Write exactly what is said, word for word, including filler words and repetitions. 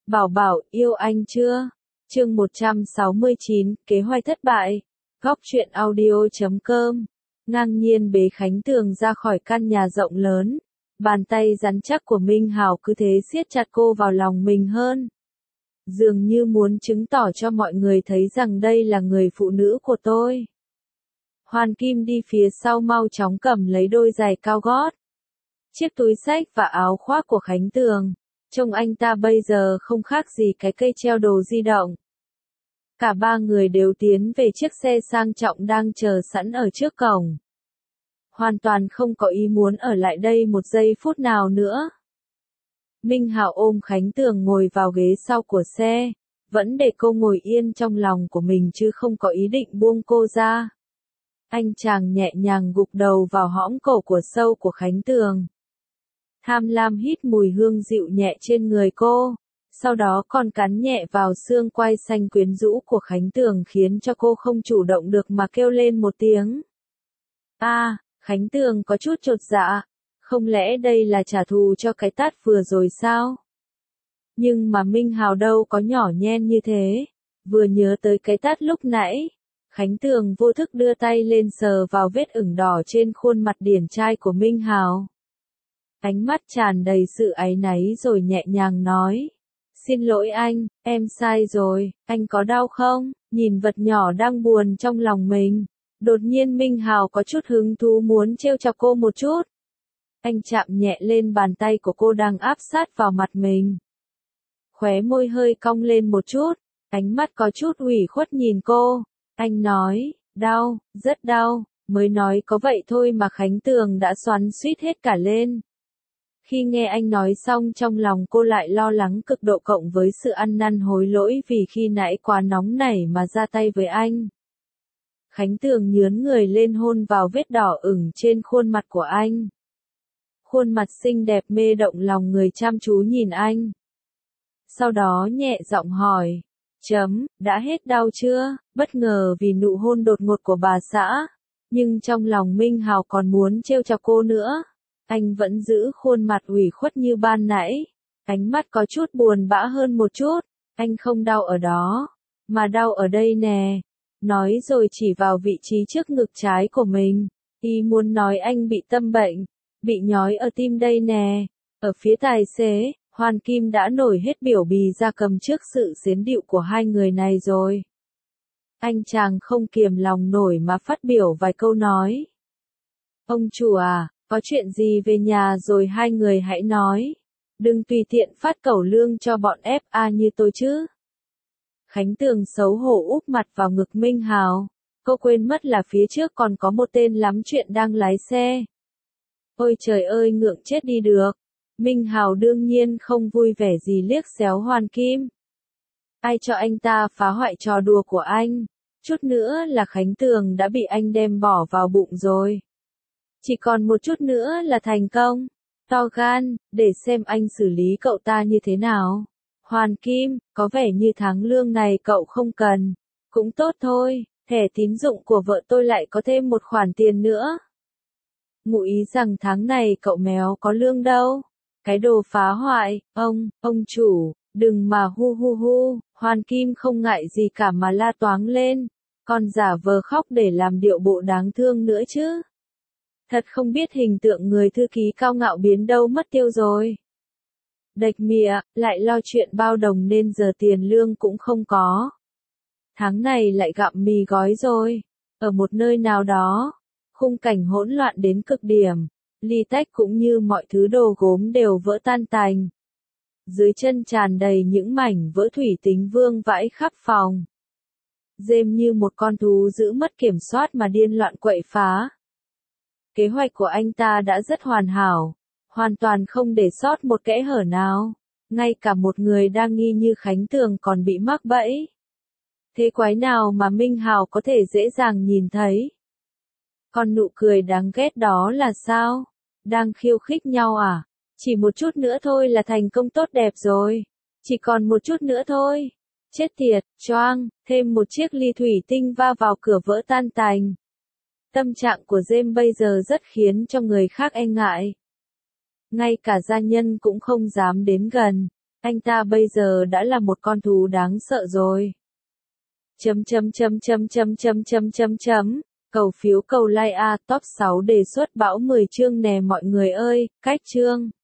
Bảo Bảo, yêu anh chưa? Chương một trăm sáu mươi chín, kế hoạch thất bại. Góc truyện audio chấm com. Ngang nhiên bế Khánh Tường ra khỏi căn nhà rộng lớn. Bàn tay rắn chắc của Minh Hào cứ thế siết chặt cô vào lòng mình hơn. Dường như muốn chứng tỏ cho mọi người thấy rằng đây là người phụ nữ của tôi. Hoàn Kim đi phía sau mau chóng cầm lấy đôi giày cao gót, chiếc túi xách và áo khoác của Khánh Tường. Trông anh ta bây giờ không khác gì cái cây treo đồ di động. Cả ba người đều tiến về chiếc xe sang trọng đang chờ sẵn ở trước cổng. Hoàn toàn không có ý muốn ở lại đây một giây phút nào nữa. Minh Hào ôm Khánh Tường ngồi vào ghế sau của xe, vẫn để cô ngồi yên trong lòng của mình chứ không có ý định buông cô ra. Anh chàng nhẹ nhàng gục đầu vào hõm cổ của sâu của Khánh Tường. Tham lam hít mùi hương dịu nhẹ trên người cô, sau đó còn cắn nhẹ vào xương quai xanh quyến rũ của Khánh Tường khiến cho cô không chủ động được mà kêu lên một tiếng. A, à, Khánh Tường có chút chột dạ, không lẽ đây là trả thù cho cái tát vừa rồi sao? Nhưng mà Minh Hào đâu có nhỏ nhen như thế, vừa nhớ tới cái tát lúc nãy, Khánh Tường vô thức đưa tay lên sờ vào vết ửng đỏ trên khuôn mặt điển trai của Minh Hào. Ánh mắt tràn đầy sự áy náy rồi nhẹ nhàng nói. Xin lỗi anh, em sai rồi, anh có đau không? Nhìn vật nhỏ đang buồn trong lòng mình. Đột nhiên Minh Hào có chút hứng thú muốn trêu chọc cô một chút. Anh chạm nhẹ lên bàn tay của cô đang áp sát vào mặt mình. Khóe môi hơi cong lên một chút, ánh mắt có chút ủy khuất nhìn cô. Anh nói, đau, rất đau, mới nói có vậy thôi mà Khánh Tường đã xoắn xuýt hết cả lên. Khi nghe anh nói xong trong lòng cô lại lo lắng cực độ cộng với sự ăn năn hối lỗi vì khi nãy quá nóng nảy mà ra tay với anh. Khánh Tường nhướn người lên hôn vào vết đỏ ửng trên khuôn mặt của anh. Khuôn mặt xinh đẹp mê động lòng người chăm chú nhìn anh. Sau đó nhẹ giọng hỏi, chấm, đã hết đau chưa? Bất ngờ vì nụ hôn đột ngột của bà xã, nhưng trong lòng Minh Hào còn muốn trêu chọc cô nữa. Anh vẫn giữ khuôn mặt ủy khuất như ban nãy, ánh mắt có chút buồn bã hơn một chút. Anh không đau ở đó, mà đau ở đây nè. Nói rồi chỉ vào vị trí trước ngực trái của mình. Ý muốn nói anh bị tâm bệnh, bị nhói ở tim đây nè. Ở phía tài xế, Hoàn Kim đã nổi hết biểu bì ra cầm trước sự xến điệu của hai người này rồi. Anh chàng không kiềm lòng nổi mà phát biểu vài câu nói. Ông chủ à, có chuyện gì về nhà rồi hai người hãy nói. Đừng tùy tiện phát cẩu lương cho bọn ép a như tôi chứ. Khánh Tường xấu hổ úp mặt vào ngực Minh Hào. Cô quên mất là phía trước còn có một tên lắm chuyện đang lái xe. Ôi trời ơi ngượng chết đi được. Minh Hào đương nhiên không vui vẻ gì liếc xéo Hoàn Kim. Ai cho anh ta phá hoại trò đùa của anh. Chút nữa là Khánh Tường đã bị anh đem bỏ vào bụng rồi. Chỉ còn một chút nữa là thành công. To gan, để xem anh xử lý cậu ta như thế nào. Hoàn Kim, có vẻ như tháng lương này cậu không cần. Cũng tốt thôi, thẻ tín dụng của vợ tôi lại có thêm một khoản tiền nữa. Ngụ ý rằng tháng này cậu méo có lương đâu. Cái đồ phá hoại, ông, ông chủ, đừng mà hu hu hu. Hoàn Kim không ngại gì cả mà la toáng lên. Còn giả vờ khóc để làm điệu bộ đáng thương nữa chứ. Thật không biết hình tượng người thư ký cao ngạo biến đâu mất tiêu rồi. Đệch mịa, lại lo chuyện bao đồng nên giờ tiền lương cũng không có. Tháng này lại gặm mì gói rồi. Ở một nơi nào đó, khung cảnh hỗn loạn đến cực điểm. Ly tách cũng như mọi thứ đồ gốm đều vỡ tan tành. Dưới chân tràn đầy những mảnh vỡ thủy tinh vương vãi khắp phòng. Dêm như một con thú giữ mất kiểm soát mà điên loạn quậy phá. Kế hoạch của anh ta đã rất hoàn hảo, hoàn toàn không để sót một kẽ hở nào. Ngay cả một người đang nghi như Khánh Tường còn bị mắc bẫy. Thế quái nào mà Minh Hào có thể dễ dàng nhìn thấy? Còn nụ cười đáng ghét đó là sao? Đang khiêu khích nhau à? Chỉ một chút nữa thôi là thành công tốt đẹp rồi. Chỉ còn một chút nữa thôi. Chết tiệt, choang, thêm một chiếc ly thủy tinh va vào cửa vỡ tan tành. Tâm trạng của James bây giờ rất khiến cho người khác e ngại. Ngay cả gia nhân cũng không dám đến gần. Anh ta bây giờ đã là một con thú đáng sợ rồi. Chấm chấm chấm chấm chấm chấm chấm chấm chấm. Cầu phiếu cầu like a top sáu đề xuất bão mười chương nè mọi người ơi, cách chương.